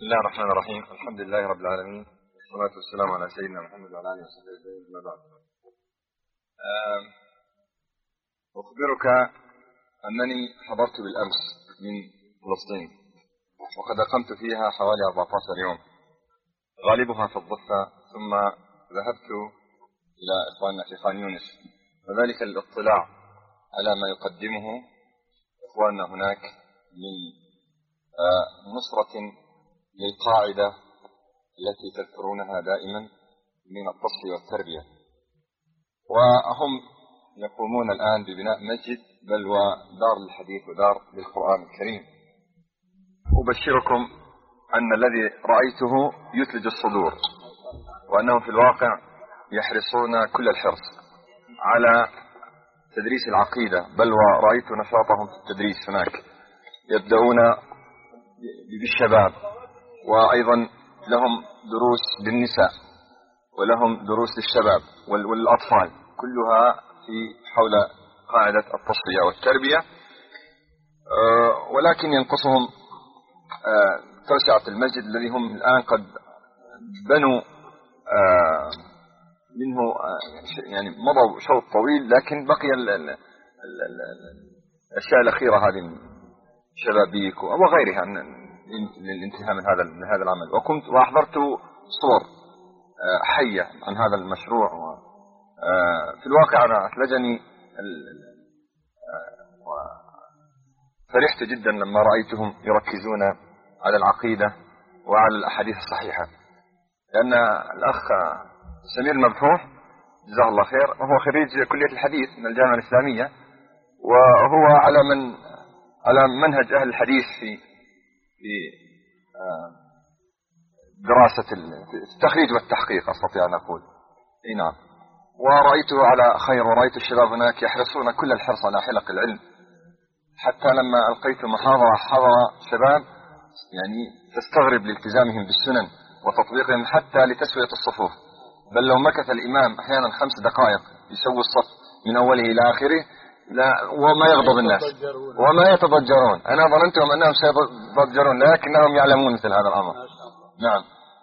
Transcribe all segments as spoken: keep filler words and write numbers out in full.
بسم الله الرحمن الرحيم. الحمد لله رب العالمين، والصلاة والسلام على سيدنا محمد وعلى آله وصحبه أجمعين. أما بعد، أخبرك أنني حضرت بالأمس من فلسطين، وقد أقمت فيها حوالي أربعة عشر يوم، غالبها في الضفة، ثم ذهبت إلى إخواننا في خان يونس، وذلك للاطلاع على ما يقدمه إخواننا هناك من نصرة للقاعدة التي تذكرونها دائما من التصفية والتربية. وهم يقومون الآن ببناء مسجد، بل ودار للحديث ودار للقرآن الكريم. أبشركم أن الذي رأيته يثلج الصدور، وأنهم في الواقع يحرصون كل الحرص على تدريس العقيدة، بل ورأيت نشاطهم في التدريس هناك. يبدأون بالشباب، وأيضا لهم دروس للنساء، ولهم دروس للشباب والأطفال، كلها في حول قاعدة التصفية والتربية. ولكن ينقصهم توسعة المسجد الذي هم الآن قد بنوا منه، يعني مضوا شوط طويل، لكن بقي الأشياء الأخيرة هذه، شبابيك وغيرها للانتهاء من هذا من هذا العمل. وكنت وأحضرت صور حية عن هذا المشروع، وفي الواقع أنا أثلجني، فرحت جدا لما رأيتهم يركزون على العقيدة وعلى الأحاديث الصحيحة. لأن الأخ سمير مبحوح جزاه الله خير، وهو خريج كلية الحديث من الجامعة الإسلامية، وهو على من على منهج أهل الحديث في في دراسة التخريج والتحقيق، أستطيع أن أقول. إيه نعم. ورأيته على خير، ورأيت الشباب هناك يحرصون كل الحرص على حلق العلم. حتى لما ألقيت محاضرة حضر شباب يعني تستغرب لالتزامهم بالسنن وتطبيقهم حتى لتسوية الصفوف، بل لو مكث الإمام أحيانا خمس دقائق يسوي الصف من أوله إلى آخره لا وما يغضب الناس وما يتضجرون. أنا ظننتهم أنهم سيتضجرون، لكنهم يعلمون مثل هذا الأمر. نعم.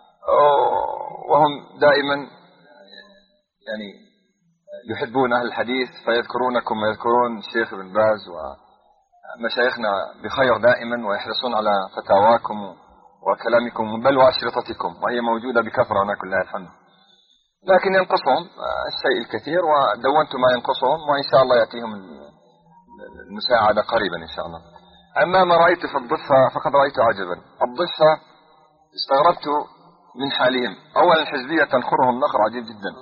وهم دائما يعني يحبون أهل الحديث، فيذكرونكم ويذكرون الشيخ ابن باز ومشايخنا بخير دائما، ويحرصون على فتاواكم وكلامكم، بل وأشرطتكم، وهي موجودة بكثرة هناك لله الحمد. لكن ينقصهم الشيء الكثير، ودونت ما ينقصهم، وإن شاء الله يأتيهم المساعدة قريبا إن شاء الله. أما ما رأيت في الضفة فقد رأيت عجبا. الضفة استغربت من حالهم. أولا الحزبية تنخرهم نخر عجيب جدا،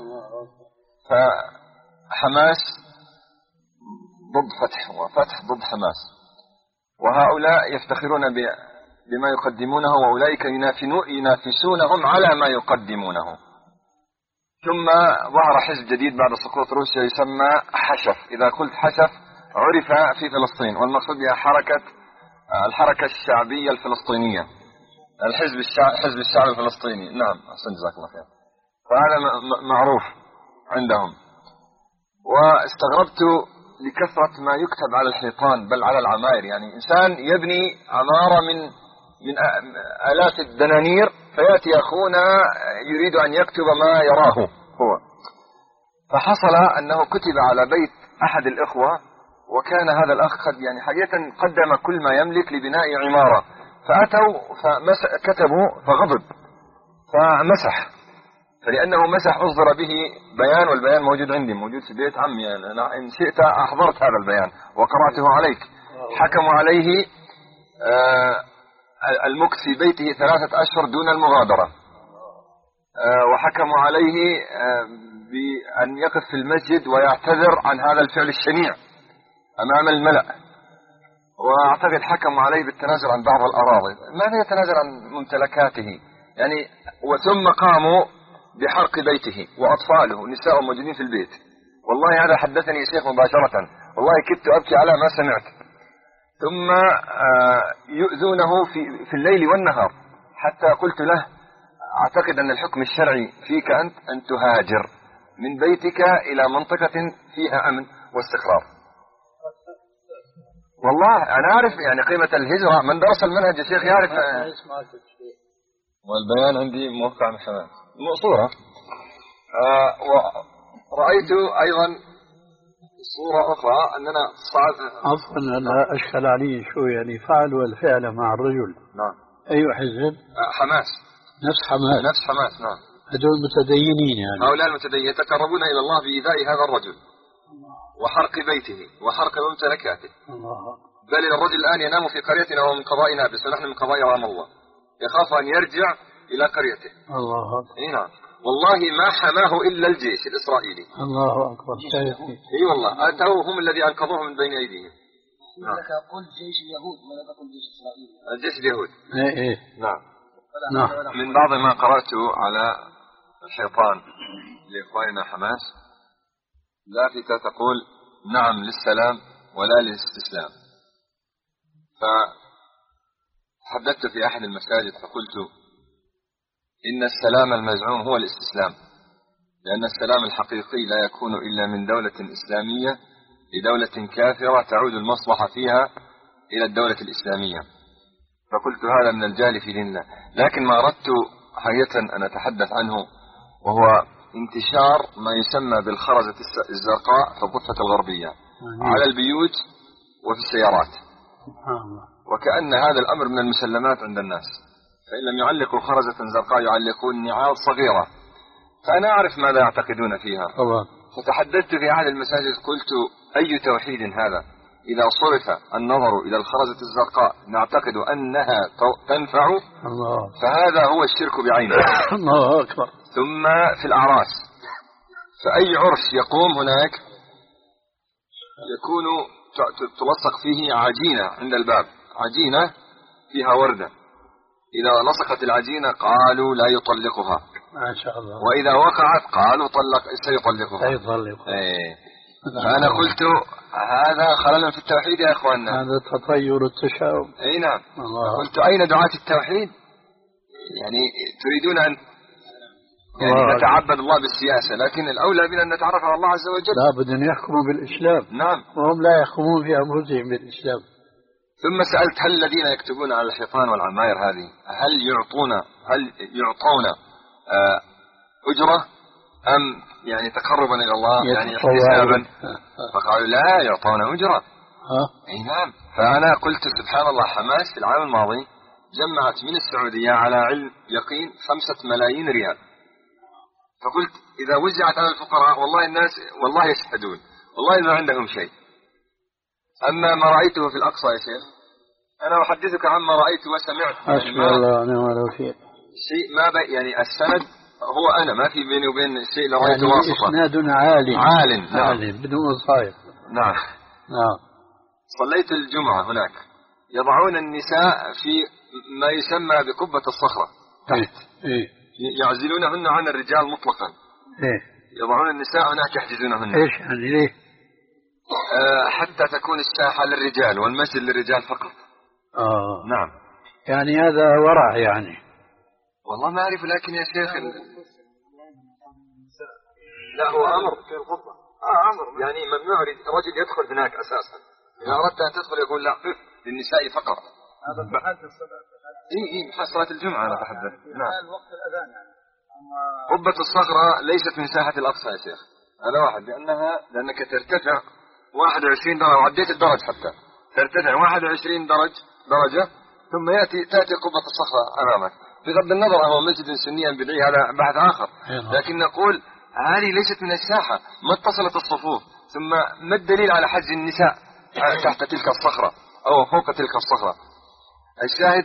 فحماس ضد فتح وفتح ضد حماس، وهؤلاء يفتخرون بما يقدمونه، وأولئك ينافسونهم على ما يقدمونه. ثم ظهر حزب جديد بعد سقوط روسيا يسمى حشف. إذا قلت حشف عرف في فلسطين، والمقصود بها حركة الحركة الشعبية الفلسطينية، الحزب الشعب حزب الشعب الفلسطيني. نعم، أحسن، جزاك الله خير. وهذا معروف عندهم. واستغربت لكثرة ما يكتب على الحيطان، بل على العماير. يعني إنسان يبني عمارة من من آلاف الدنانير، فيأتي أخونا يريد أن يكتب ما يراه هو. فحصل أنه كتب على بيت أحد الإخوة، وكان هذا الأخ قد يعني حقيقة قدم كل ما يملك لبناء عمارة، فأتوا فكتبوا فغضب فمسح، فلأنه مسح أصدر به بيان، والبيان موجود عندي، موجود في بيت عمي. يعني أنا إن شئت أحضرت هذا البيان وقرأته عليك. حكموا عليه آه المكث في بيته ثلاثة أشهر دون المغادرة، أه وحكموا عليه أه بأن يقف في المسجد ويعتذر عن هذا الفعل الشنيع أمام الملأ. وأعتقد حكموا عليه بالتنازل عن بعض الأراضي. ماذا يتنازل عن ممتلكاته يعني؟ وثم قاموا بحرق بيته وأطفاله ونساء موجودين في البيت. والله هذا حدثني شيخ مباشرة، والله كدت أبكي على ما سمعت. ثم يؤذونه في في الليل والنهار، حتى قلت له أعتقد أن الحكم الشرعي فيك أنت أن تهاجر من بيتك إلى منطقة فيها أمن واستقرار. والله أنا أعرف يعني قيمة الهجرة، من درس المنهج يا شيخ يعرف. والبيان عندي موقع من حماس صورة. آه ورأيت أيضا صورة أخرى أننا صعد. عفوا أنا أشكل علي شو يعني فعلوا الفعل مع الرجل. نعم. أي حزب؟ آه حماس. نفس حماس. نفس حماس نعم. هذول متدينين يعني. هؤلاء المتدينين يتقربون إلى الله بإيذاء هذا الرجل وحرق بيته وحرق ممتلكاته. الله. بل الرجل الآن ينام في قريتنا وهو من قضاء نابلس ونحن من قضاء رام الله، يخاف أن يرجع إلى قريته. الله أكبر. اي نعم والله ما حماه إلا الجيش الإسرائيلي. الله أكبر. اي والله أتوا هم الذي أنقذوه من بين أيديهم. نعم. لك قل جيش اليهود ولا تقل جيش إسرائيل. الجيش اليهود. إيه إيه. نعم. نعم. من بعض ما قرأته على الحيطان لإخواننا حماس لافتة تقول نعم للسلام ولا للاستسلام. فحدثت في أحد المساجد فقلت إن السلام المزعوم هو الاستسلام، لأن السلام الحقيقي لا يكون إلا من دولة إسلامية لدولة كافرة تعود المصلحة فيها إلى الدولة الإسلامية. فقلت هذا من الجهل في دين الله. لكن ما أردت حقيقة أن أتحدث عنه وهو انتشار ما يسمى بالخرزة الزرقاء في الضفة الغربية على البيوت وفي السيارات، وكأن هذا الأمر من المسلمات عند الناس، فإن لم يعلقوا خرزة زرقاء يعلقون نعال صغيرة. فأنا أعرف ماذا يعتقدون فيها. فتحدثت في أحد المساجد قلت أي توحيد هذا إذا صرف النظر إلى الخرزة الزرقاء نعتقد أنها تنفع، فهذا هو الشرك بعينه. الله أكبر. ثم في الأعراس، فأي عرس يقوم هناك يكون تلصق فيه عجينة عند الباب، عجينة فيها وردة، إذا لصقت العجينة قالوا لا يطلقها ما شاء الله، وإذا وقعت قالوا طلق سيطلقها. سيطلقها. إيه. فأنا قلت هذا خلل في التوحيد يا إخواننا، هذا تطير التشاؤم. أي نعم. قلت أين دعاة التوحيد؟ يعني تريدون أن يعني نتعبد الله بالسياسة، لكن الأولى بنا أن نتعرف على الله عز وجل. لابد أن يحكموا بالإسلام. نعم. وهم لا يحكمون في أنفسهم بالإسلام. ثم سألت هل الذين يكتبون على الحيطان والعماير هذه هل يعطون هل يعطون آه أجرة أم يعني تقربا إلى الله يعني احتسابا؟ فقالوا لا يعطون أجرة. أي نعم. فأنا قلت سبحان الله، حماس في العام الماضي جمعت من السعودية على علم يقين خمسة ملايين ريال. فقلت إذا وزعت على الفقراء والله الناس والله يشهدون والله ما عندهم شيء. أما ما رأيته في الأقصى يا شيخ، أنا أحدثك عما رأيت وسمعت. حسبي الله ونعم الوكيل. شيء ما بي يعني السند هو أنا ما في بيني وبين الشيء اللي رأيته يعني واسطة. إسناد عالي عالي. نعم. عالي بدون صاير. نعم. نعم. صليت الجمعة هناك، يضعون النساء في ما يسمى بقبة الصخرة تحت. إيه؟ يعزلونهن عن الرجال مطلقا. إيه؟ يضعون النساء هناك يحجزونهن. إيش يعني ليه؟ آه حتى تكون الساحة للرجال والمسجد للرجال فقط. آه. نعم. يعني هذا ورع يعني. والله ما أعرف، لكن يا شيخ لا هو أمر في الخطبة. آه أمر يعني ممنوع رجل يدخل هناك أساسا. إذا أردت أن تدخل يقول لا للنساء فقط. هذا محل الصلاة. إيه إيه محل صلاة الجمعة أنا أتحدث. نعم. وقت الأذان يعني. قبة الصخرة ليست من ساحة الأقصى يا شيخ، هذا واحد، لأنها لأنك ترتفع واحد وعشرين درجة، وعديت الدرج حتى ترتفع واحد وعشرين درج درجة ثم يأتي تأتي قبة الصخرة أمامك. بغض النظر هو مسجد سنيا بدعي هذا بحث آخر، لكن نقول هذه ليست من الساحة. ما اتصلت الصفوف، ثم ما الدليل على حجز النساء تحت تلك الصخرة أو فوق تلك الصخرة؟ الشاهد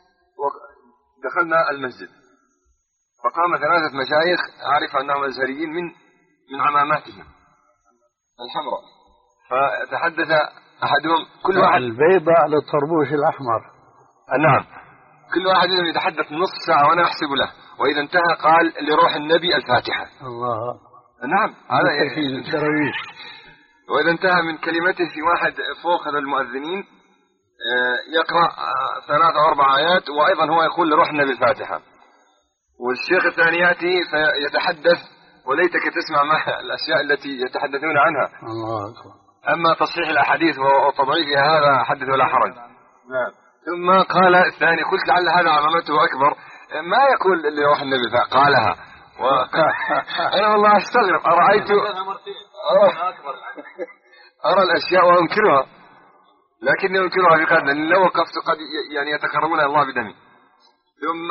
دخلنا المسجد فقام ثلاثة مشايخ أعرف أنهم أزهريين من من عماماتهم الحمراء، فتحدث أحدهم كل واحد البيضة على الطربوش الأحمر. نعم. كل واحد منهم يتحدث نص ساعة وأنا أحسب له، وإذا انتهى قال لروح النبي الفاتحة. الله. نعم هذا التراويح. وإذا انتهى من كلمته في واحد فوق هذا المؤذنين يقرأ ثلاث أو أربع آيات وأيضا هو يقول لروح النبي الفاتحة، والشيخ الثاني يأتي فيتحدث وليتك تسمع ما الأشياء التي يتحدثون عنها. الله. أما تصحيح الأحاديث وتضعيفها هذا حدث ولا حرج. نعم. ثم قال الثاني، قلت لعل هذا عمامته أكبر، ما يقول اللي روح النبي قالها و... أنا والله أستغرب أرأيت أرى, أرى الأشياء وأنكرها، لكني أنكرها بقدر لأن لو وقفت قد يعني يتقربون الله بدمي. ثم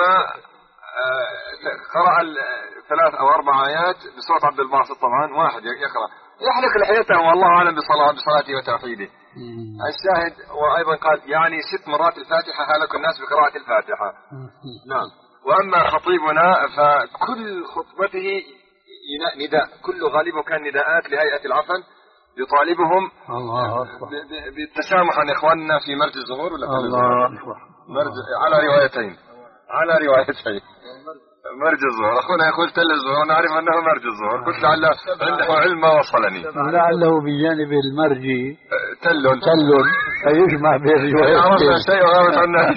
قرأ ثلاث أو أربع آيات بصوت عبد الباسط، طبعا واحد يقرأ يحلق لحيته والله أعلم بصلاة بصلاته وتوحيده. الشاهد وأيضا قال يعني ست مرات الفاتحة هلك الناس بقراءة الفاتحة. نعم. وأما خطيبنا فكل خطبته نداء، كل غالبه كان نداءات لهيئة العفن يطالبهم بالتسامح عن إخواننا في مرج الظهور ولا مرج على روايتين على روايتين مرج الظهور. أخونا يقول تل الظهور، نعرف أنه مرج الظهور، قلت لعله عنده علم ما وصلني، لعله بجانب المرج تل تل فيجمع بين الروايتين. عرفنا شيء وغابت عنا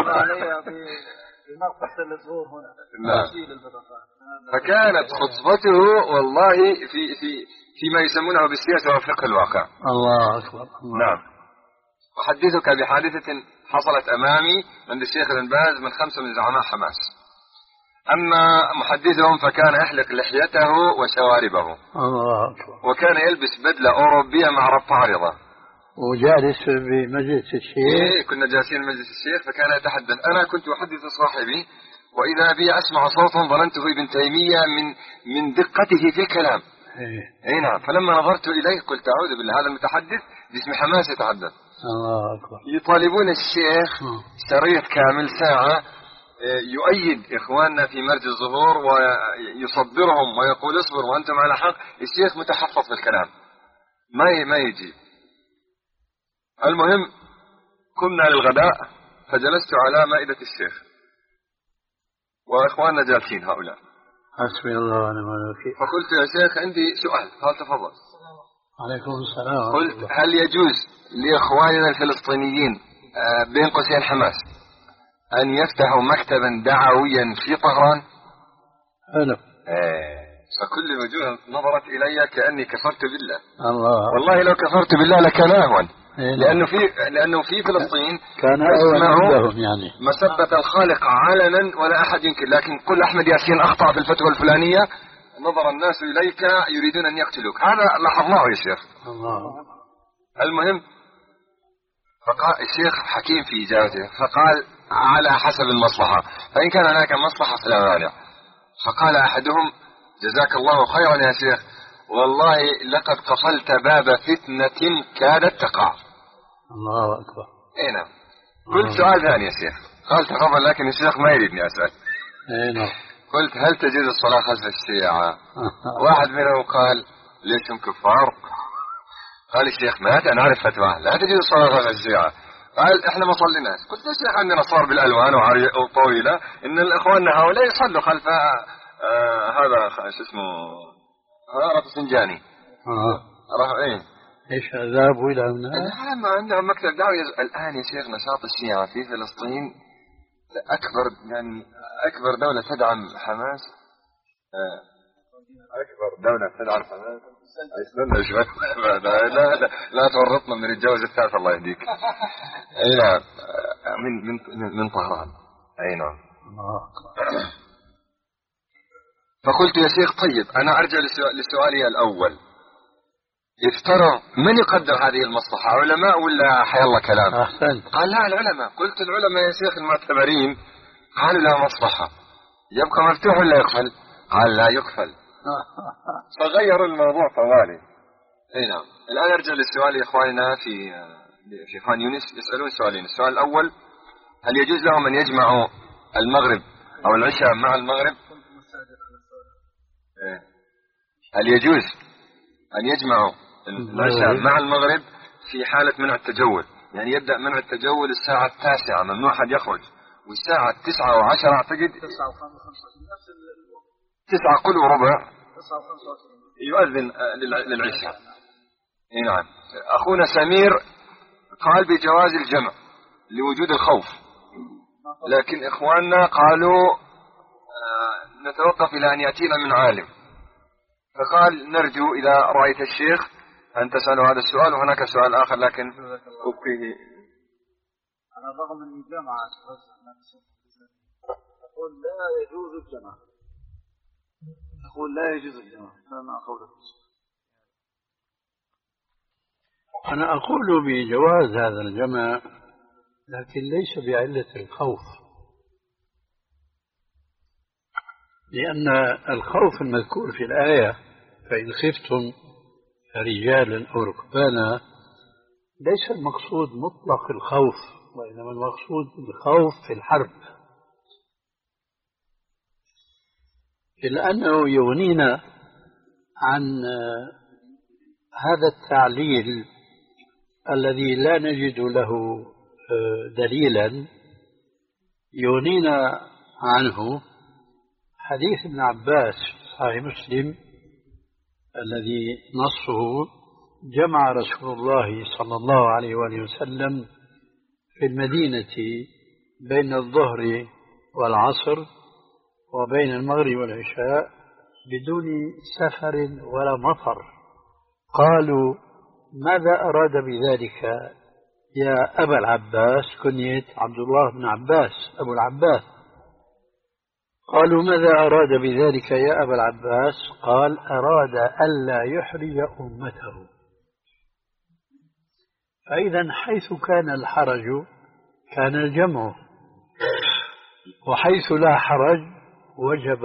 هنا. فكانت خطبته والله في في فيما يسمونه بالسياسة وفقه الواقع. الله أكبر. نعم. أحدثك بحادثة حصلت أمامي عند الشيخ ابن باز من خمسة من زعماء حماس. أما محدثهم فكان يحلق لحيته وشواربه. الله أكبر. وكان يلبس بدلة أوروبية مع ربط عارضة. وجالس بمجلس الشيخ. إيه كنا جالسين بمجلس الشيخ فكان يتحدث. أنا كنت أحدث صاحبي وإذا بي أسمع صوتا ظننته ابن تيمية من من دقته في الكلام. إيه. اي نعم. فلما نظرت اليه قلت اعوذ بالله هذا المتحدث باسم حماس يتحدث. الله اكبر. يطالبون الشيخ شريط كامل ساعة يؤيد اخواننا في مرج الظهور ويصبرهم ويقول اصبر وانتم على حق. الشيخ متحفظ في الكلام ما ما يجي. المهم قمنا للغداء فجلست على مائدة الشيخ واخواننا جالسين هؤلاء. حسبي الله ونعم الوكيل. فقلت يا شيخ عندي سؤال. قال تفضل. عليكم السلام. قلت هل يجوز لإخواننا الفلسطينيين بين قوسين حماس أن يفتحوا مكتبا دعويا في طهران؟ حلو. فكل الوجوه نظرت إلي كأني كفرت بالله. الله. والله لو كفرت بالله لكان أهون. لأنه في لأنه في فلسطين كان أهون يعني مسبة الخالق علنا ولا أحد ينكر، لكن قل أحمد ياسين أخطأ في الفتوى الفلانية نظر الناس إليك يريدون أن يقتلوك. هذا لاحظناه يا شيخ. الله. المهم فقال الشيخ حكيم في إجابته فقال على حسب المصلحة، فإن كان هناك مصلحة فلا مانع. فقال أحدهم جزاك الله خيرا يا شيخ والله لقد قفلت باب فتنة كادت تقع. الله أكبر. اي نعم. قلت سؤال ثاني يا شيخ. قال تفضل لكن الشيخ ما يريدني أسأل. اي نعم. قلت هل تجوز الصلاة خلف الشيعة؟ واحد منهم قال ليش هم كفار؟ قال الشيخ مات أنا أعرف فتواه لا تجوز الصلاة خلف الشيعة. قال احنا ما صليناش. قلت يا شيخ عندنا صار بالألوان وطويلة ان الاخوان هؤلاء يصلوا خلف آه هذا شو اسمه هذا رفسنجاني. اه راح ايه ايش ذهبوا الى هناك؟ لا ما عندهم مكتب دعوي. الان يا شيخ نشاط الشيعة في فلسطين اكبر يعني اكبر دولة تدعم حماس. آه اكبر دولة تدعم حماس. استنى شوي لا لا لا تورطنا من الجوز الثالث الله يهديك. اي نعم من من من طهران. اي نعم. فقلت يا شيخ طيب انا ارجع لسؤالي الاول. افترض من يقدر هذه المصلحة علماء ولا حي الله كلام؟ احسنت. قال لا العلماء. قلت العلماء يا شيخ المعتبرين قالوا لا مصلحة يبقى مفتوح ولا يقفل؟ قال لا يقفل. فغيروا الموضوع طوالي. اي نعم. الان ارجع للسؤال يا اخواننا في في خان يونس يسالون سؤالين. السؤال الاول هل يجوز لهم ان يجمعوا المغرب او العشاء مع المغرب؟ هل يجوز ان يجمعوا العشاء مع المغرب في حالة منع التجول؟ يعني يبدأ منع التجول الساعة التاسعة ممنوع أحد يخرج والساعة التسعة وعشرة أعتقد تسعة قل وربع يؤذن للعشاء. نعم. أخونا سمير قال بجواز الجمع لوجود الخوف، لكن إخواننا قالوا آه نتوقف إلى أن يأتينا من عالم. فقال نرجو إذا رأيت الشيخ أن تسألوا هذا السؤال. وهناك سؤال آخر لكن أبقيه. على الرغم من الجامعة يقول لا يجوز الجمع، يقول لا يجوز الجمع، فما قولك؟ أنا أقول بجواز هذا الجمع، لكن ليس بعلة الخوف، لأن الخوف المذكور في الآية فإن خفتم رجالا أو ركبانا ليس المقصود مطلق الخوف، وإنما المقصود الخوف في الحرب، إلا أنه يغنينا عن هذا التعليل الذي لا نجد له دليلا. يغنينا عنه حديث ابن عباس صحيح مسلم الذي نصه جمع رسول الله صلى الله عليه وآله وسلم في المدينة بين الظهر والعصر وبين المغرب والعشاء بدون سفر ولا مطر. قالوا ماذا أراد بذلك يا أبا العباس؟ كنية عبد الله بن عباس أبو العباس. قالوا ماذا أراد بذلك يا أبا العباس؟ قال أراد ألا يحرج أمته. فإذا حيث كان الحرج كان الجمع، وحيث لا حرج وجب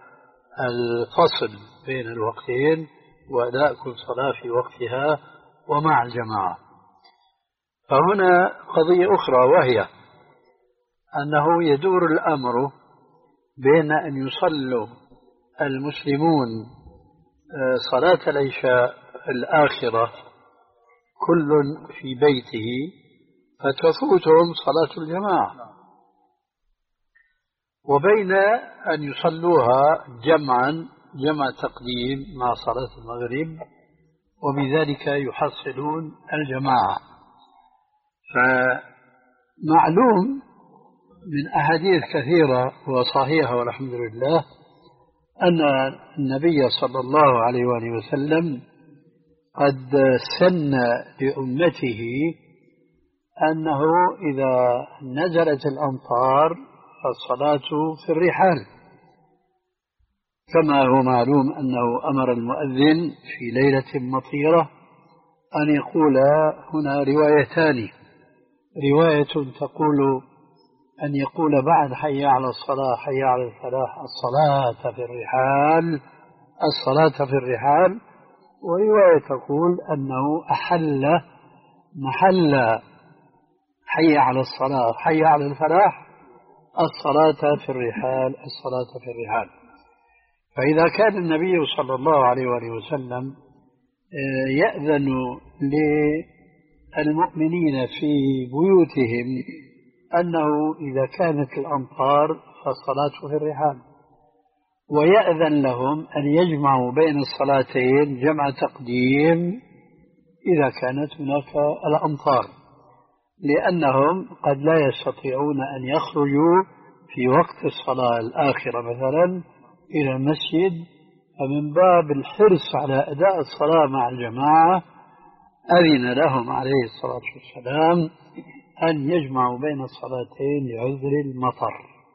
الفصل بين الوقتين وأداء كل صلاة في وقتها ومع الجماعة. فهنا قضية أخرى، وهي أنه يدور الأمر بين أن يصلوا المسلمون صلاة العشاء الآخرة كل في بيته فتفوتهم صلاة الجماعة، وبين أن يصلوها جمعا جمع تقديم مع صلاة المغرب وبذلك يحصلون الجماعة. فمعلوم من أحاديث كثيرة وصحيحة والحمد لله أن النبي صلى الله عليه وآله وسلم قد سن لأمته أنه إذا نزلت الأمطار فالصلاة في الرحال، كما هو معلوم أنه أمر المؤذن في ليلة مطيرة أن يقول هنا روايتان، رواية تقول أن يقول بعد حي على الصلاة حي على الفلاح الصلاة في الرحال الصلاة في الرحال، ورواية تقول أنه أحل محل حي على الصلاة حي على الفلاح الصلاة في الرحال الصلاة في الرحال. فإذا كان النبي صلى الله عليه وآله وسلم يأذن للمؤمنين في بيوتهم أنه إذا كانت الأمطار فالصلاة في الرحال، ويأذن لهم أن يجمعوا بين الصلاتين جمع تقديم إذا كانت هناك الأمطار، لأنهم قد لا يستطيعون أن يخرجوا في وقت الصلاة الآخرة مثلا إلى المسجد، فمن باب الحرص على أداء الصلاة مع الجماعة أذن لهم عليه الصلاة والسلام أن يجمعوا بين الصلاتين لعذر المطر.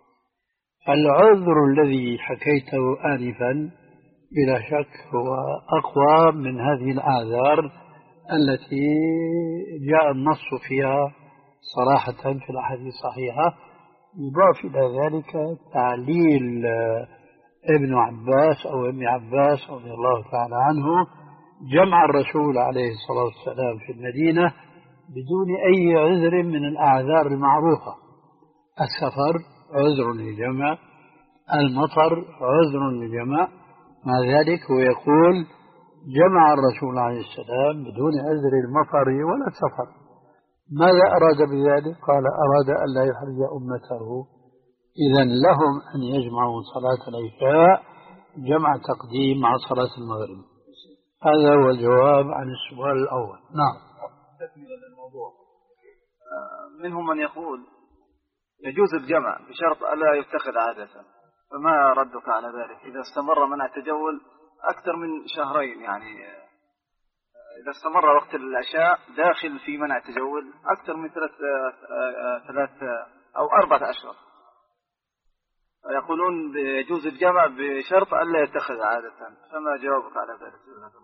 العذر الذي حكيته آنفا بلا شك هو أقوى من هذه الأعذار التي جاء النص فيها صراحة في الأحاديث الصحيحة. يضاف إلى ذلك تعليل ابن عباس أو ابن عباس رضي الله تعالى عنه جمع الرسول عليه الصلاة والسلام في المدينة بدون أي عذر من الأعذار المعروفة. السفر عذر للجمع، المطر عذر للجمع، مع ذلك هو يقول جمع الرسول عليه السلام بدون عذر المطر ولا السفر. ماذا أراد بذلك؟ قال أراد أن لا يحرج أمته، إذن لهم أن يجمعوا صلاة العشاء جمع تقديم مع صلاة المغرب. هذا هو الجواب عن السؤال الأول. نعم. تكملة للموضوع، منهم من يقول يجوز الجمع بشرط ألا يتخذ عادة، فما ردك على ذلك إذا استمر منع التجول أكثر من شهرين؟ يعني إذا استمر وقت العشاء داخل في منع التجول أكثر من ثلاث ثلاث أو أربعة أشهر. يقولون يجوز الجمع بشرط ألا يتخذ عادة، فما جوابك على ذلك؟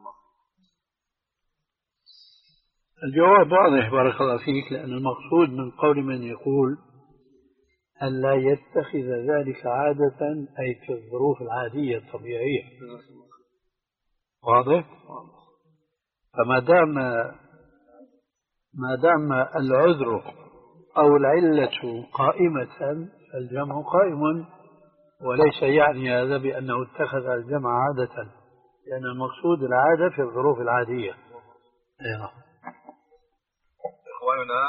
الجواب واضح بارك الله فيك، لأن المقصود من قول من يقول ألا يتخذ ذلك عادة أي في الظروف العادية الطبيعية. واضح؟ فما دام ما دام العذر أو العلة قائمة فالجمع قائم، وليس يعني هذا بأنه اتخذ الجمع عادة، لأن المقصود العادة في الظروف العادية. أيوة. إخواننا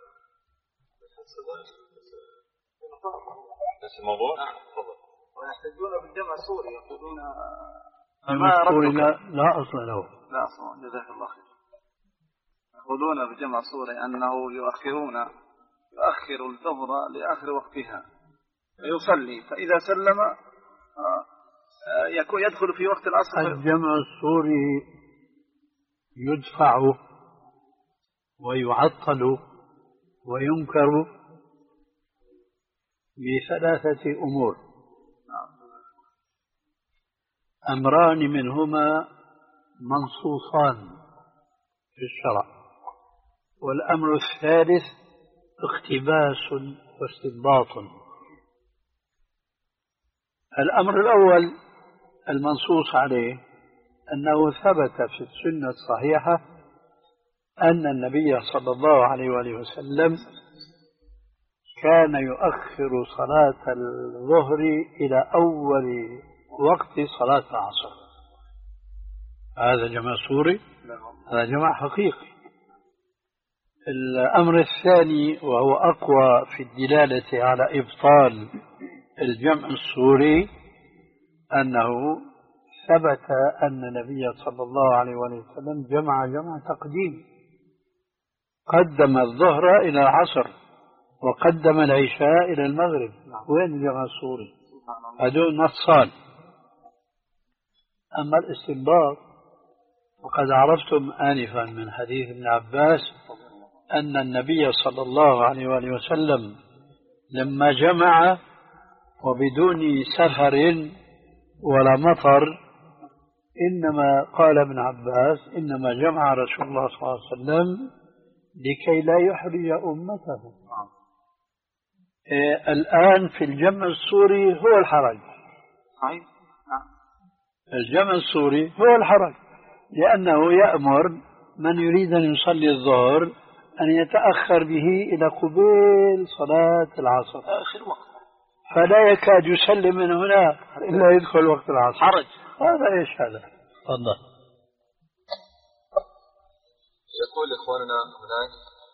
نفس الموضوع ويحتجون بالجمع السوري، يقولون ما السوري لا, لا أصل له. لا أصل، جزاك الله خير. يقولون بالجمع السوري أنه يؤخرون يؤخر الظهر لآخر وقتها فيصلي، فإذا سلم يكون يدخل في وقت العصر. الجمع السوري يدفع ويعطل وينكر بثلاثة أمور، أمران منهما منصوصان في الشرع، والأمر الثالث اقتباس واستنباط. الأمر الأول المنصوص عليه أنه ثبت في السنة الصحيحة أن النبي صلى الله عليه وآله وسلم كان يؤخر صلاة الظهر إلى أول وقت صلاة العصر. هذا جمع سوري، هذا جمع حقيقي. الأمر الثاني وهو أقوى في الدلالة على إبطال الجمع السوري أنه ثبت أن النبي صلى الله عليه وسلم جمع جمع تقديم، قدم الظهر إلى العصر وقدم العشاء إلى المغرب. وين الجمع السوري؟ هذول نصان. أما الاستنباط وقد عرفتم آنفا من حديث ابن عباس أن النبي صلى الله عليه وآله وسلم لما جمع وبدون سفر ولا مطر، إنما قال ابن عباس إنما جمع رسول الله صلى الله عليه وسلم لكي لا يحرج أمته. إيه الآن في الجمع السوري هو الحرج. صحيح. الجمع السوري هو الحرج، لأنه يأمر من يريد أن يصلي الظهر أن يتأخر به إلى قبيل صلاة العصر آخر وقت، فلا يكاد يسلم من هنا إلا يدخل وقت العصر. حرج. هذا إيش هذا؟ تفضل. يقول إخواننا هناك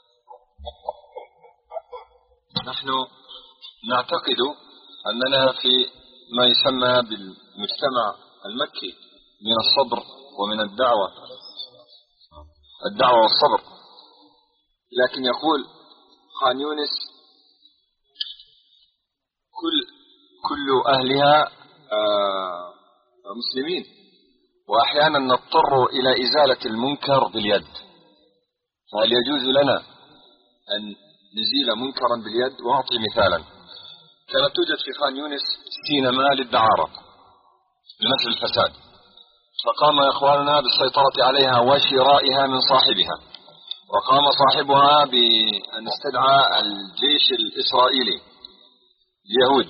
نحن نعتقد أننا في ما يسمى بالمجتمع المكي من الصبر ومن الدعوة الدعوة والصبر، لكن يقول خان يونس كل كل أهلها آه مسلمين، وأحيانا نضطر إلى إزالة المنكر باليد، فهل يجوز لنا أن نزيل منكرا باليد؟ وأعطي مثالا. كانت توجد في خان يونس سينما للدعارة لنشر الفساد، فقام إخواننا بالسيطرة عليها وشرائها من صاحبها، وقام صاحبها بأن استدعى الجيش الإسرائيلي اليهود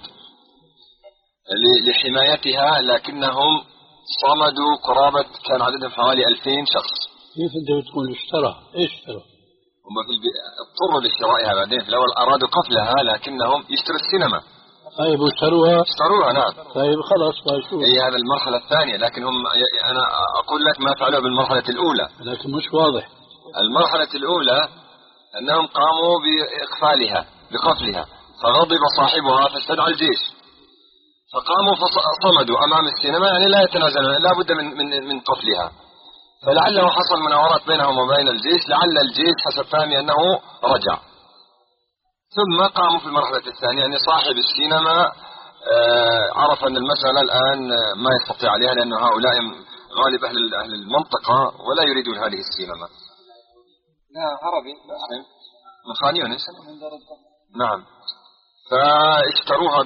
لحمايتها، لكنهم صمدوا قرابة كان عددهم حوالي ألفين شخص. كيف أنت بتقول اشترى؟ إيش اشترى؟ هم في البي... اضطروا لشرائها بعدين، في الأول أرادوا قتلها لكنهم يشتروا السينما. طيب اشتروها؟ اشتروها نعم. طيب خلاص بشوف. هي هذا المرحلة الثانية، لكن هم أنا أقول لك ما فعلوا بالمرحلة الأولى. لكن مش واضح. المرحلة الأولى أنهم قاموا بإقفالها بقتلها، فغضب صاحبها فاستدعى الجيش، فقاموا فصمدوا أمام السينما، يعني لا يتنازلون، لا بد من من من قتلها. فلعله حصل مناورات بينهم وبين الجيش، لعل الجيش حسب فهمي أنه رجع، ثم قاموا في المرحلة الثانية. يعني صاحب السينما عرف أن المسألة الآن ما يستطيع عليها، لأن هؤلاء غالب أهل أهل المنطقة ولا يريدون هذه السينما. لا عربي مسلم من خان يونس. نعم. فاشتروها ب...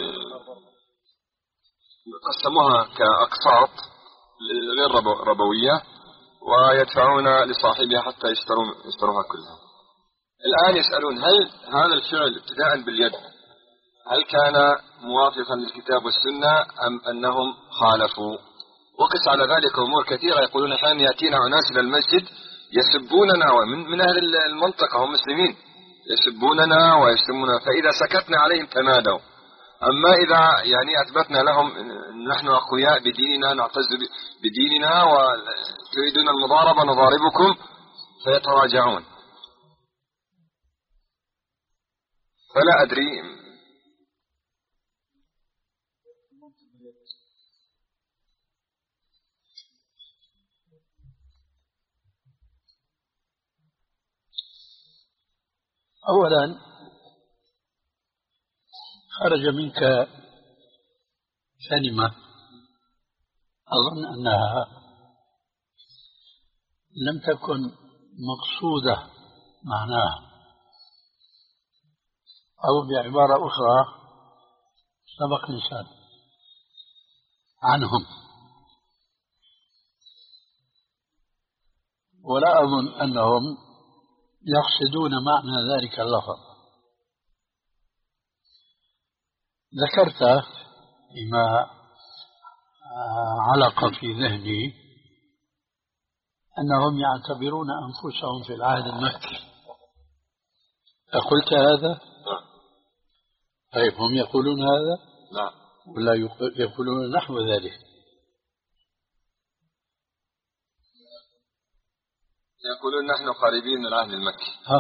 قسموها كأقساط غير ربوية ويدفعون لصاحبها حتى يشتروا يشتروها كلها. الآن يسألون هل هذا الفعل ابتداء باليد هل كان موافقا للكتاب والسنة أم أنهم خالفوا؟ وقس على ذلك أمور كثيرة. يقولون أحيانا يأتينا أناس إلى المسجد يسبوننا ومن من أهل المنطقة هم مسلمين يسبوننا ويشتموننا، فإذا سكتنا عليهم تمادوا. أما إذا يعني أثبتنا لهم نحن أقوياء بديننا نعتز بديننا وتريدون المضاربة نضاربكم فيتراجعون. فلا أدري. أولا خرج منك كلمة أظن أنها لم تكن مقصودة معناها، أو بعبارة أخرى سبق لسان عنهم، ولا أظن أنهم يقصدون معنى ذلك اللفظ. ذكرت بما علق في ذهني أنهم يعتبرون أنفسهم في العهد المكي. أقلت هذا؟ طيب هم يقولون هذا؟ لا ولا يقولون نحو ذلك؟ يقولون نحن قريبين من العهد المكي. ها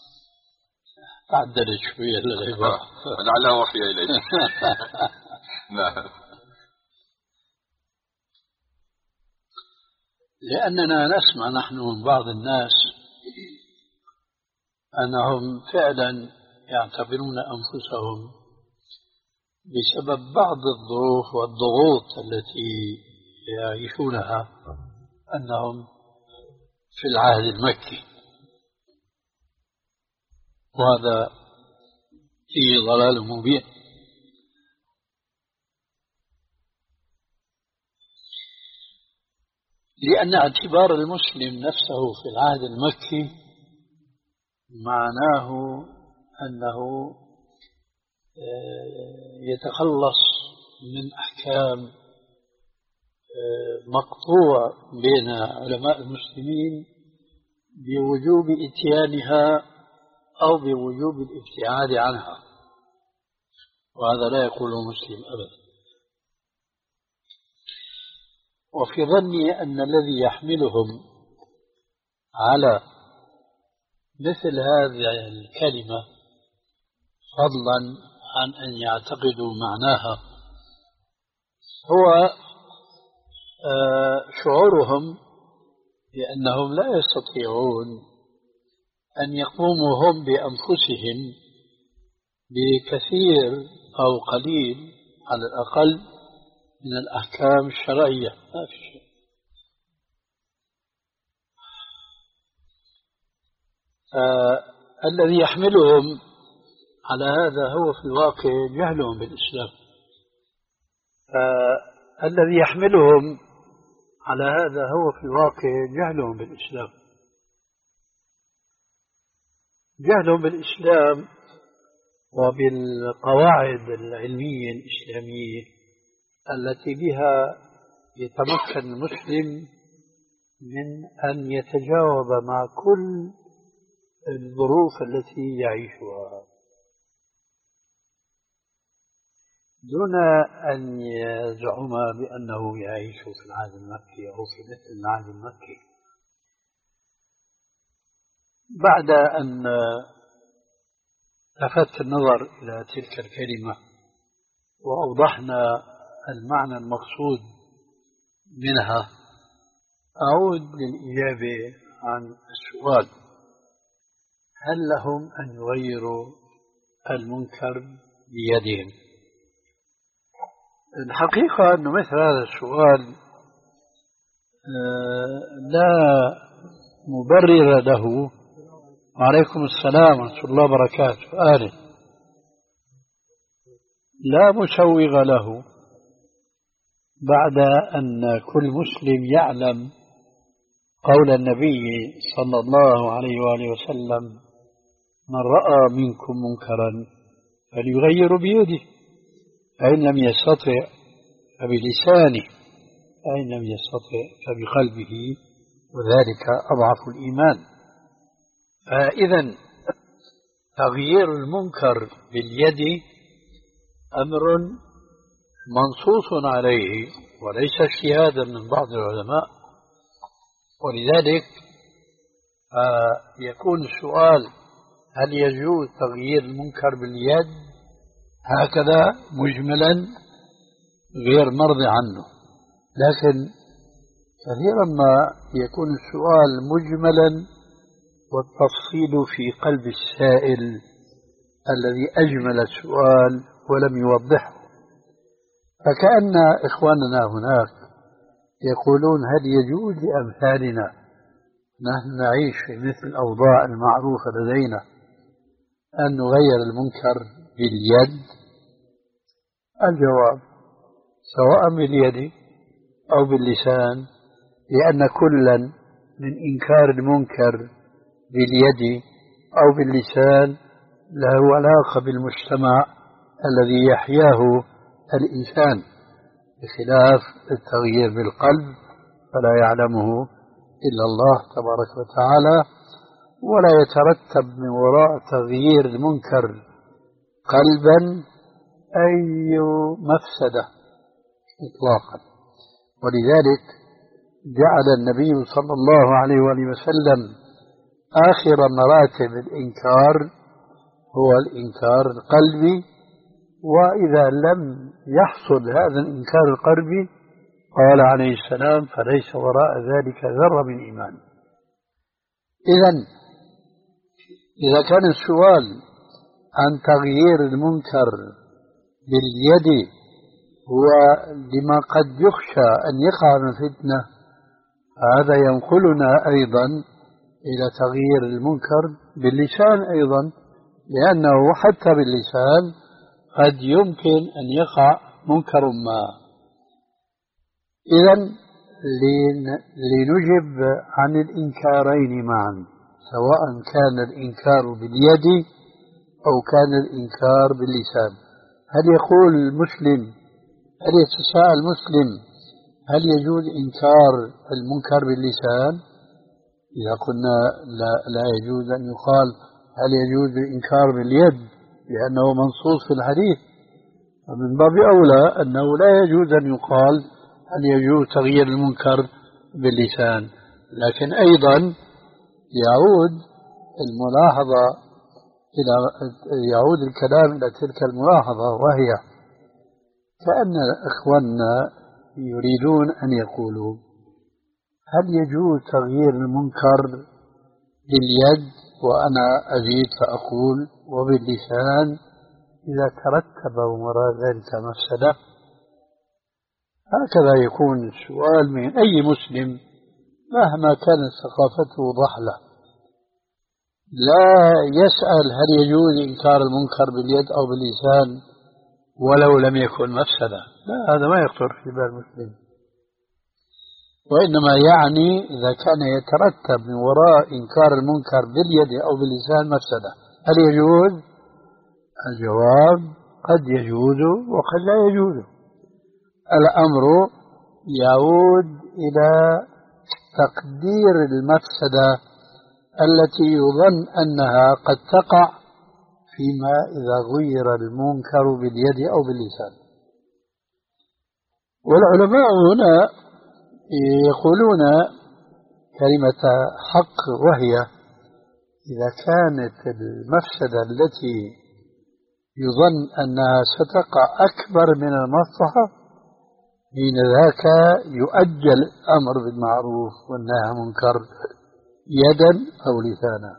تعدلت شوية العبارة ولعله وحي إليك. نعم. لأننا نسمع نحن من بعض الناس أنهم فعلا يعتبرون أنفسهم بسبب بعض الظروف والضغوط التي يعيشونها أنهم في العهد المكي، وهذا فيه ضلال مبين. لأن اعتبار المسلم نفسه في العهد المكي معناه أنه يتخلص من أحكام مقطوع بين علماء المسلمين بوجوب إتيانها أو بوجوب الابتعاد عنها، وهذا لا يقوله مسلم أبدا. وفي ظني أن الذي يحملهم على مثل هذه الكلمة فضلا عن أن يعتقدوا معناها هو شعورهم بأنهم لا يستطيعون أن يقوموا هم بأنفسهم بكثير أو قليل على الأقل من الأحكام الشرعية. ما في شيء. الذي يحملهم على هذا هو في الواقع جهلهم بالإسلام. الذي يحملهم على هذا هو في الواقع جهلهم بالإسلام. جهلهم بالإسلام وبالقواعد العلمية الإسلامية التي بها يتمكن المسلم من أن يتجاوب مع كل الظروف التي يعيشها دون أن يزعم بأنه يعيش في العهد المكي أو في مثل العهد المكي. بعد أن لفت النظر إلى تلك الكلمة وأوضحنا المعنى المقصود منها، أعود للإجابة عن السؤال: هل لهم أن يغيروا المنكر بيدهم؟ الحقيقة أن مثل هذا السؤال لا مبرر له. وعليكم السلام ورحمة الله وبركاته. آله لا مسوغ له بعد أن كل مسلم يعلم قول النبي صلى الله عليه وآله وسلم: من رأى منكم منكرا فليغير بيده، فإن لم يستطع فبلسانه، فإن لم يستطع فبقلبه، وذلك أضعف الإيمان. فإذا تغيير المنكر باليد أمر منصوص عليه وليس اجتهادا من بعض العلماء، ولذلك يكون السؤال: هل يجوز تغيير المنكر باليد هكذا مجملا غير مرضي عنه؟ لكن كثيرا ما يكون السؤال مجملا والتفصيل في قلب السائل الذي أجمل السؤال ولم يوضحه. فكأن إخواننا هناك يقولون: هل يجوز لأمثالنا نحن نعيش في مثل الأوضاع المعروفة لدينا أن نغير المنكر باليد؟ الجواب: سواء باليد أو باللسان، لأن كلا من إنكار المنكر باليد أو باللسان له علاقة بالمجتمع الذي يحياه الإنسان، بخلاف التغيير بالقلب فلا يعلمه إلا الله تبارك وتعالى، ولا يترتب من وراء تغيير المنكر قلبا أي مفسدة إطلاقا. ولذلك جعل النبي صلى الله عليه وآله وسلم آخر مراتب الإنكار هو الإنكار القلبي، وإذا لم يحصل هذا الإنكار القلبي قال عليه السلام: فليس وراء ذلك ذرة من إيمان. إذن إذا كان السؤال عن تغيير المنكر باليد هو لما قد يخشى أن يقع من فتنة، هذا ينقلنا أيضا إلى تغيير المنكر باللسان أيضا، لأنه حتى باللسان قد يمكن أن يقع منكر ما. إذن لنجب عن الإنكارين معا، سواء كان الإنكار باليد أو كان الإنكار باللسان. هل يقول المسلم، هل يتساءل المسلم: هل يجوز إنكار المنكر باللسان؟ إذا قلنا لا, لا يجوز أن يقال هل يجوز الإنكار باليد، لأنه منصوص في الحديث، ومن باب أولى أنه لا يجوز أن يقال هل يجوز تغيير المنكر باللسان. لكن أيضا يعود الملاحظة إلى يعود الكلام إلى تلك الملاحظة، وهي كأن إخواننا يريدون أن يقولوا: هل يجوز تغيير المنكر باليد، وأنا أزيد فأقول وباللسان إذا ترتب وراء ذلك مفسدة؟ هكذا يكون السؤال من أي مسلم مهما كانت ثقافته ضحلة، لا يسأل هل يجوز إنكار المنكر باليد أو باللسان ولو لم يكن مفسدة، لا، هذا ما يخطر في بال المسلم، وإنما يعني إذا كان يترتب من وراء إنكار المنكر باليد أو باللسان مفسدة هل يجوز؟ الجواب: قد يجوز وقد لا يجوز. الأمر يعود إلى تقدير المفسدة التي يظن أنها قد تقع فيما إذا غير المنكر باليد أو باللسان. والعلماء هنا يقولون كلمة حق، وهي إذا كانت المفسدة التي يظن أنها ستقع أكبر من المصلحة حين ذاك يؤجل الأمر بالمعروف والنهي عن المنكر يدا أو لسانا.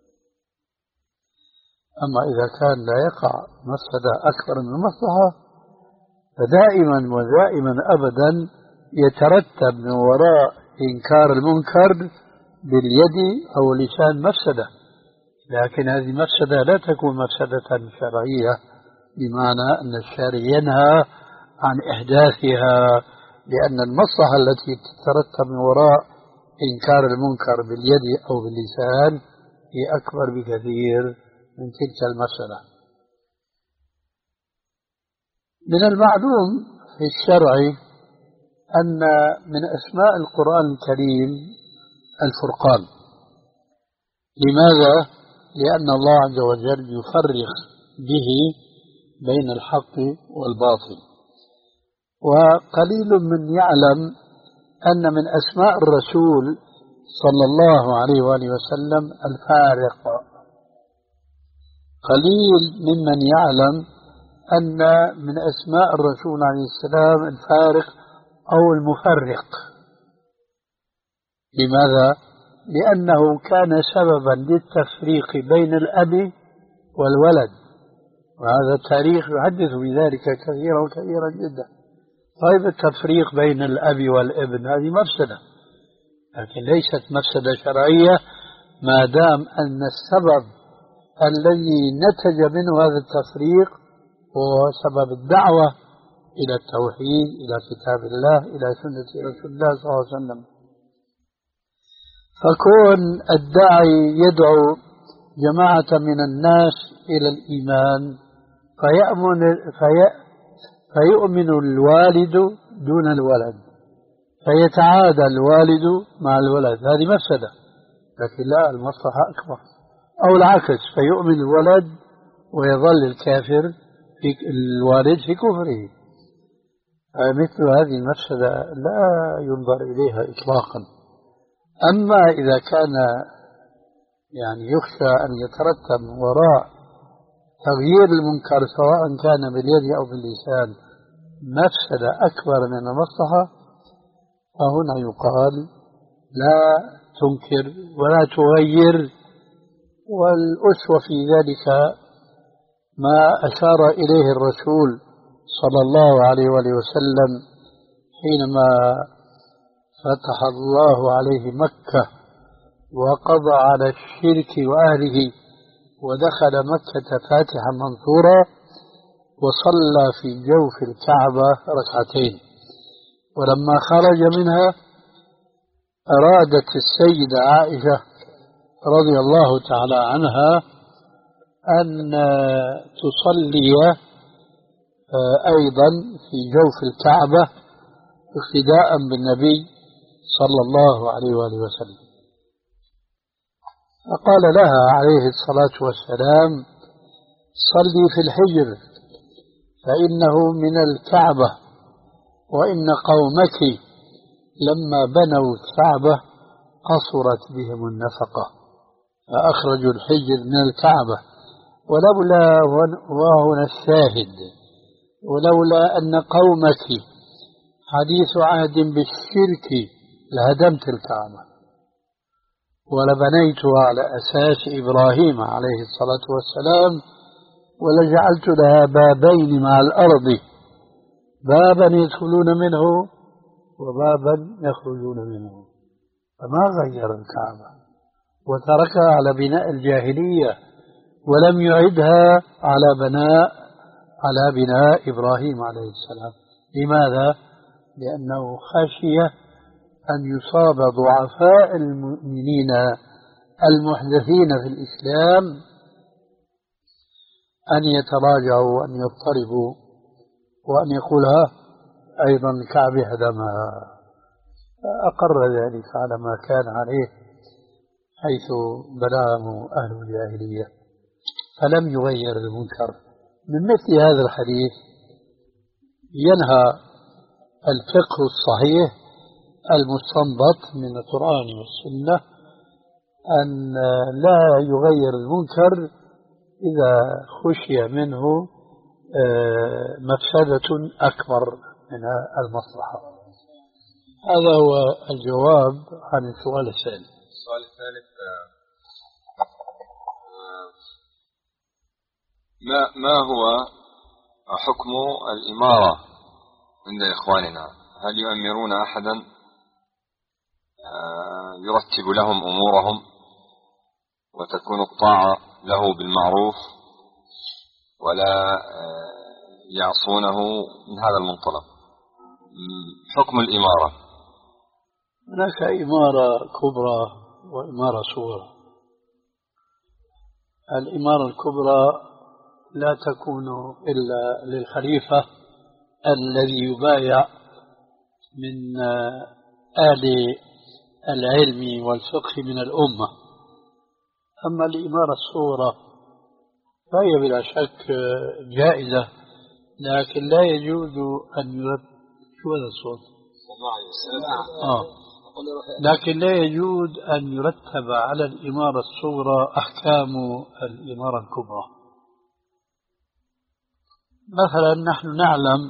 أما إذا كان لا يقع مفسدة أكبر من المصلحة فدائما ودائما أبدا يترتب من وراء إنكار المنكر باليد أو اللسان مفسدة، لكن هذه المفسدة لا تكون مفسدة شرعية بمعنى أن الشارع ينهى عن إحداثها، لأن المصلحة التي تترتب من وراء إنكار المنكر باليد أو باللسان هي أكبر بكثير من تلك المسألة. من المعلوم في الشرع أن من أسماء القرآن الكريم الفرقان. لماذا؟ لأن الله عز وجل يفرق به بين الحق والباطل. وقليل من يعلم أن من أسماء الرسول صلى الله عليه وآله وسلم الفارق. قليل ممن يعلم أن من أسماء الرسول عليه السلام الفارق أو المفرق. لماذا؟ لأنه كان سببا للتفريق بين الأب والولد، وهذا التاريخ يحدث بذلك كثيرا وكثيرا جدا. طيب التفريق بين الأب والابن هذه مفسدة، لكن ليست مفسدة شرعية ما دام أن السبب الذي نتج منه هذا التفريق هو سبب الدعوة إلى التوحيد، إلى كتاب الله، إلى سنة رسول الله صلى الله عليه وسلم. فكون الداعي يدعو جماعة من الناس إلى الإيمان فيأمن في فيؤمن الوالد دون الولد، فيتعادى الوالد مع الولد، هذه مفسدة، لكن لا، المصلحة أكبر. أو العكس، فيؤمن الولد ويظل الكافر في الوالد في كفره. مثل هذه المفسدة لا ينظر إليها إطلاقا. أما إذا كان يعني يخشى أن يترتب وراء تغيير المنكر سواء كان باليد أو باللسان مفسدة أكبر من المصلحة، فهنا يقال لا تنكر ولا تغير. والأسوة في ذلك ما أشار إليه الرسول صلى الله عليه وآله وسلم حينما فتح الله عليه مكة وقضى على الشرك وأهله ودخل مكة فاتحا منصورا وصلى في جوف الكعبة ركعتين، ولما خرج منها أرادت السيدة عائشة رضي الله تعالى عنها أن تصلي أيضا في جوف الكعبة اقتداء بالنبي صلى الله عليه وآله وسلم. فقال لها عليه الصلاة والسلام: صلي في الحجر فإنه من الكعبة، وإن قومك لما بنوا الكعبة قصرت بهم النفقة فأخرجوا الحجر من الكعبة، ولولا وهنا الشاهد ولولا أن قومك حديث عهد بالشرك لهدمت الكعبة ولبنيتها على أساس إبراهيم عليه الصلاة والسلام ولجعلت لها بابين مع الأرض، بابا يدخلون منه وبابا يخرجون منه. فما غير الكعبة وتركها على بناء الجاهلية ولم يعدها على بناء على بناء إبراهيم عليه السلام. لماذا؟ لأنه خشي أن يصاب ضعفاء المؤمنين المحدثين في الإسلام أن يتراجعوا وأن يضطربوا وأن يقولها أيضا الكعبة هدمها. أقر ذلك على ما كان عليه حيث بلغه أهل الجاهلية، فلم يغير المنكر. من مثل هذا الحديث ينهى الفقه الصحيح المستنبط من القرآن والسنة أن لا يغير المنكر إذا خشي منه مفسدة أكبر من المصلحة. هذا هو الجواب عن السؤال الثاني. السؤال الثالث: ما ما هو حكم الإمارة عند إخواننا؟ هل يؤمرون أحدا يرتب لهم أمورهم وتكون الطاعة له بالمعروف، ولا يعصونه من هذا المنطلق. حكم الإمارة. هناك إمارة كبرى وإمارة صغرى. الإمارة الكبرى لا تكون إلا للخليفة الذي يبايع من آل العلم والفقه من الأمة. أما الإمارة الصغرى فهي بلا شك جائزة، لكن لا يجوز أن يرتب شو هذا الصوت؟ آه. لكن لا يجوز أن يرتب على الإمارة الصغرى أحكام الإمارة الكبرى. مثلا نحن نعلم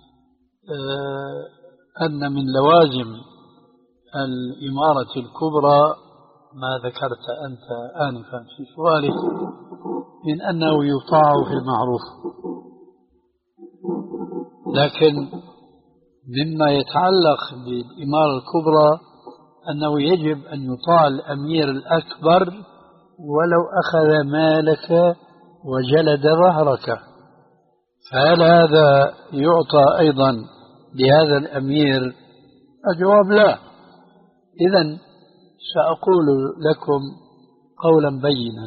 أن من لوازم الإمارة الكبرى ما ذكرت أنت آنفا في سؤالك من أنه يطاع في المعروف، لكن مما يتعلق بالإمارة الكبرى أنه يجب أن يطاع الأمير الأكبر ولو أخذ مالك وجلد ظهرك، فهل هذا يعطى أيضا لهذا الأمير؟ الجواب لا. إذن سأقول لكم قولا بينا.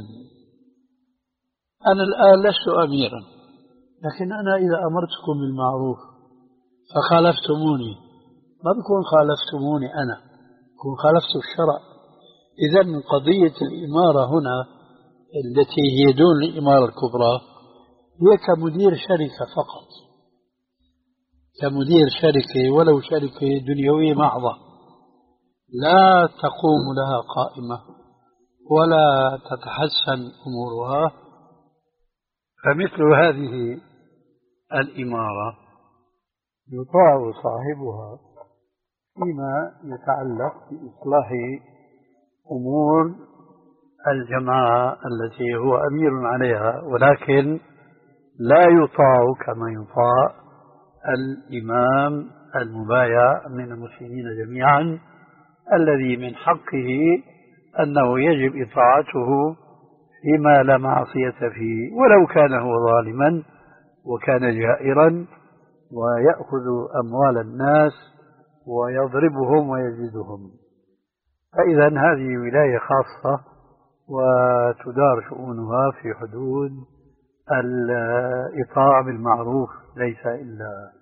أنا الآن لست أميرا، لكن أنا إذا أمرتكم بالمعروف فخالفتموني ما بكون خالفتموني أنا، بكون خالفت الشرع. إذن قضية الإمارة هنا التي هي دون الإمارة الكبرى هي كمدير شركة فقط، كمدير شركة ولو شركة دنيوية محضة لا تقوم لها قائمة ولا تتحسن أمورها. فمثل هذه الإمارة يطاع صاحبها فيما يتعلق بإصلاح أمور الجماعة التي هو أمير عليها، ولكن لا يطاع كما يطاع الإمام المبايع من المسلمين جميعا الذي من حقه أنه يجب إطاعته فيما لا معصية فيه، ولو كان هو ظالما وكان جائرا ويأخذ أموال الناس ويضربهم ويزيدهم. فإذا هذه ولاية خاصة وتدار شؤونها في حدود الإطاعة بالمعروف ليس إلا.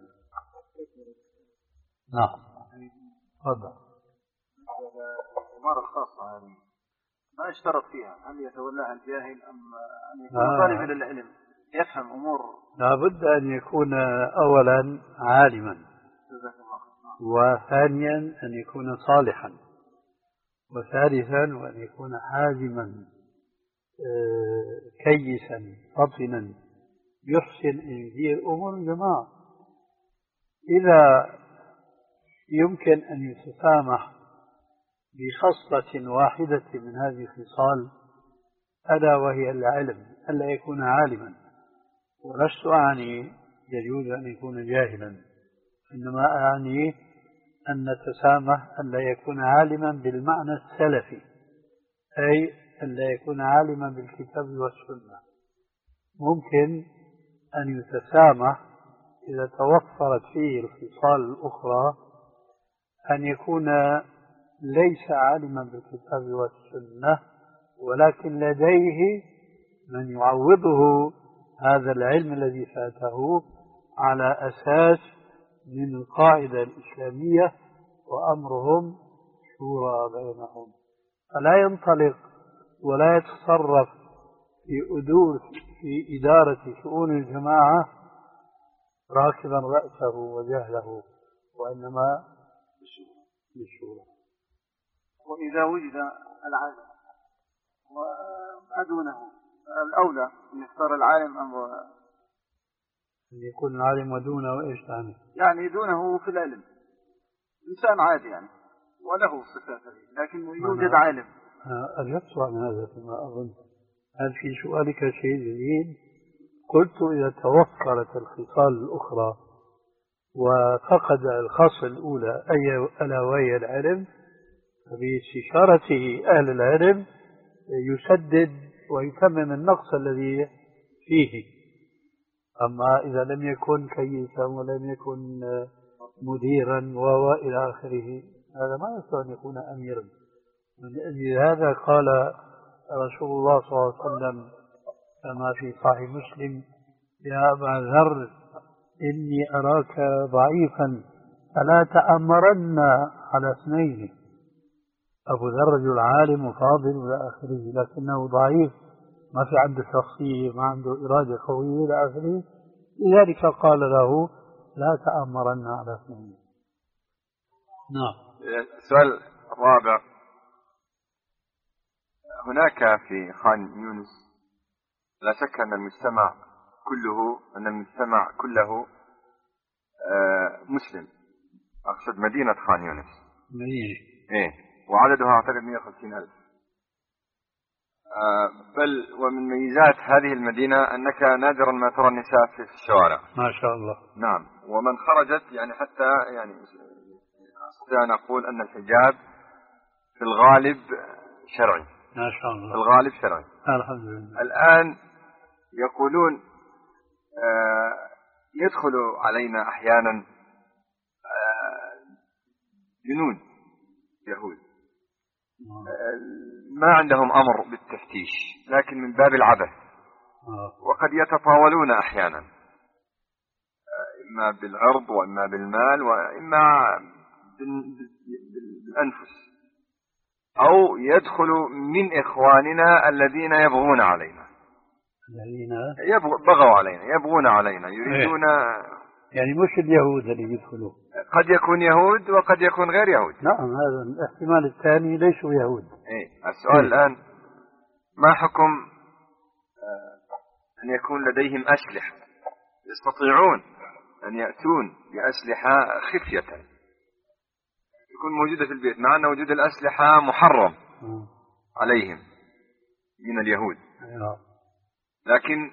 نعم تفضل. الإمارة الخاصة هذه ما اشترط فيها هل يتولاها الجاهل أم أن يكون طالبا للعلم يفهم أمور؟ لا بد أن يكون أولا عالما، وثانيا أن يكون صالحا، وثالثا أن يكون حازما كيسا فطنا يحسن أن يدير أمور الجماعة. إذا يمكن أن يتسامح بخصلة واحدة من هذه الخصال ألا وهي العلم، ألا يكون عالما، ولست أعني يجوز أن يكون جاهلا، إنما أعني أن نتسامح ألا يكون عالما بالمعنى السلفي، أي ألا يكون عالما بالكتاب والسنة. ممكن أن يتسامح إذا توفرت فيه الخصال الأخرى أن يكون ليس عالما بالكتاب والسنة، ولكن لديه من يعوضه هذا العلم الذي فاته على أساس من القاعدة الإسلامية وأمرهم شورى بينهم، فلا ينطلق ولا يتصرف في أدور في إدارة شؤون الجماعة راكبا رأسه وجهله، وإنما بالشورى. وإذا وجد العالم وما دونه الأولى أن يختار العالم أم أن يكون العالم ودونه إيش يعني؟ يعني دونه في العلم إنسان عادي يعني وله صفات، لكن يوجد عالم. أجبت عن هذا فيما أظن. هل في سؤالك شيء جديد؟ قلت إذا توفرت الخصال الأخرى وفقد الخاصة الأولى أي ألا وهي العلم، فباستشارته أهل العلم يسدد ويتمم النقص الذي فيه. أما إذا لم يكن كيسا ولم يكن مديرا وإلى آخره هذا ما يستطيع أن يكون أميرا. من أجل هذا قال رسول الله صلى الله عليه وسلم كما في صحيح مسلم: يا أبا ذر إني أراك ضعيفا فلا تأمرن على اثنين. أبو ذر رجل عالم وفاضل إلى آخره، لكنه ضعيف، ما في عنده شخصية، ما عنده إرادة قوية إلى آخره، لذلك قال له: لا تأمرن على اثنين. نعم. السؤال الرابع: هناك في خان يونس لا شك أن المجتمع كله أن المجتمع كله مسلم، أقصد مدينة خان يونس. مدينة. إيه، وعددها أعتقد مئة وخمسين ألف. بل ومن ميزات هذه المدينة أنك نادرا ما ترى النساء في الشوارع. ما شاء الله. نعم، ومن خرجت يعني حتى يعني أستطيع أن أقول أن الحجاب في الغالب شرعي. ما شاء الله. في الغالب شرعي. الحمد لله. الآن يقولون يدخل علينا أحيانا جنود يهود ما عندهم أمر بالتفتيش، لكن من باب العبث، وقد يتطاولون أحيانا إما بالعرض وإما بالمال وإما بالأنفس، أو يدخل من إخواننا الذين يبغون علينا، الذين بغوا علينا، يبغون علينا، يريدون. يعني مش اليهود اللي يدخلوا، قد يكون يهود وقد يكون غير يهود. نعم، هذا الاحتمال الثاني، ليسوا يهود. إيه. السؤال إيه؟ الآن ما حكم أن يكون لديهم أسلحة يستطيعون أن يأتون بأسلحة خفية تكون موجودة في البيت، مع أن وجود الأسلحة محرم م. عليهم من اليهود، لكن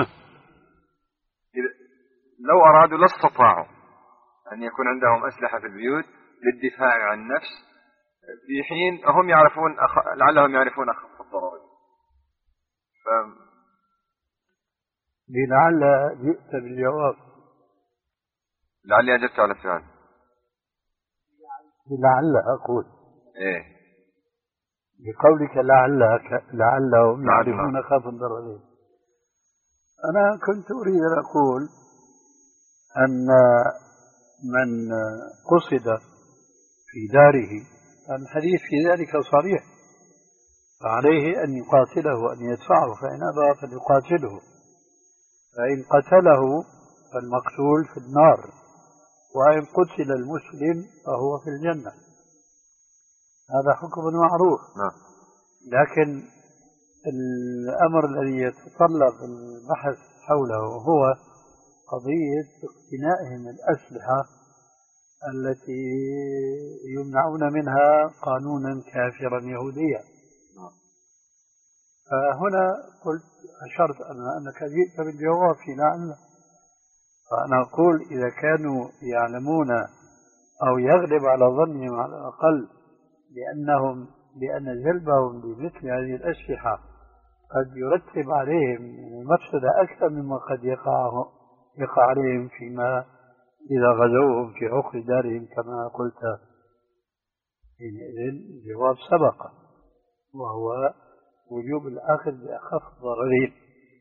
لو أرادوا لاستطاعوا أن يكون عندهم أسلحة في البيوت للدفاع عن النفس، في حين هم يعرفون أخ... لعلهم يعرفون أخف الضرر. ف... لعل جئت بالجواب. لعلي أجبت على السؤال. لعل أقول إيه بقولك لعلك لعلهم يعرفون أخف الضررين. أنا كنت أريد أن أقول أن من قصد في داره الحديث في ذلك صريح، فعليه أن يقاتله وأن يدفعه، فإن أبى فليقاتله، فإن قتله فالمقتول في النار، وإن قتل المسلم فهو في الجنة. هذا حكم معروف. لكن الأمر الذي يتطلب البحث حوله هو قضية اقتنائهم الأسلحة التي يمنعون منها قانونا كافرا يهوديا. فهنا قلت أشرت أنك جئت بالجواب في لعل، فأنا أقول إذا كانوا يعلمون أو يغلب على ظنهم على الأقل بأنهم بأن جلبهم بمثل هذه الأسلحة قد يرتب عليهم مفسدة أكثر مما قد يقع يقع عليهم فيما إذا غزوهم في عقر دارهم كما قلت، حينئذ الجواب سبق، وهو وجوب الأخذ بأخف ضررين.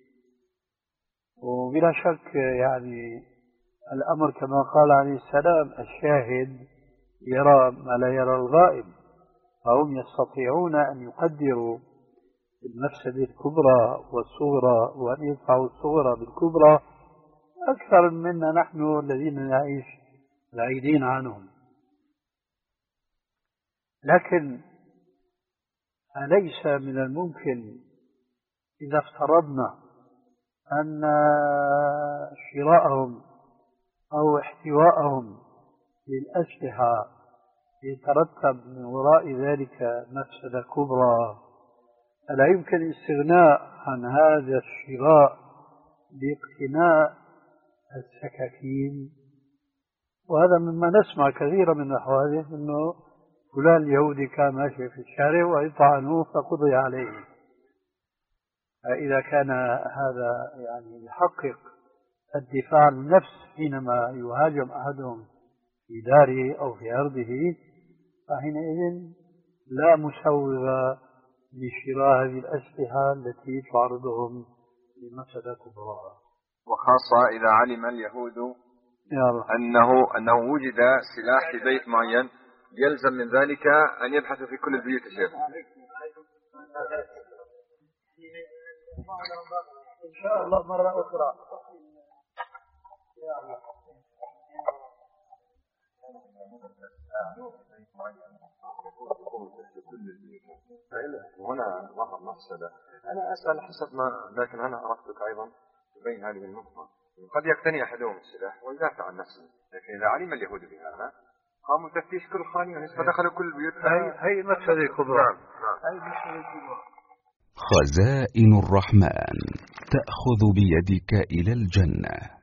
وبلا شك يعني الأمر كما قال عليه السلام: الشاهد يرى ما لا يرى الغائب، فهم يستطيعون أن يقدروا المفسدة الكبرى والصغرى وأن يدفعوا الصغرى بالكبرى أكثر منا نحن الذين نعيش بعيدين عنهم. لكن أليس من الممكن إذا افترضنا أن شراءهم أو احتواءهم للأسلحة يترتب من وراء ذلك مفسدة كبرى، ألا يمكن الاستغناء عن هذا الشراء باقتناء السكاكين؟ وهذا مما نسمع كثيرا من الحوادث، أنه فلان اليهودي كان ماشي في الشارع ويطعنوه فقضي عليه. فإذا كان هذا يعني يحقق الدفاع عن النفس حينما يهاجم أحدهم في داره أو في أرضه، فحينئذ لا مسوغ لشراء هذه الأسلحة التي تعرضهم لمفسدة كبرى. وخاصة إذا علم اليهود أنه أنه وجد سلاح في بيت معين، يلزم من ذلك أن يبحثوا في كل البيوت الشيخ. إن شاء الله مرة أخرى. هنا ظهر مفسدة. أنا أسأل حسب ما، لكن أنا أردتك أيضا تبين هذه النقطة. قد يقتني أحدهم السلاح ويدافع عن نفسه، لكن إذا علم اليهود بهذا قاموا تفتيش كل خانة فدخلوا كل البيوت. هي هي مفسدة كبرى. نعم نعم. خزائن الرحمن تأخذ بيدك إلى الجنة.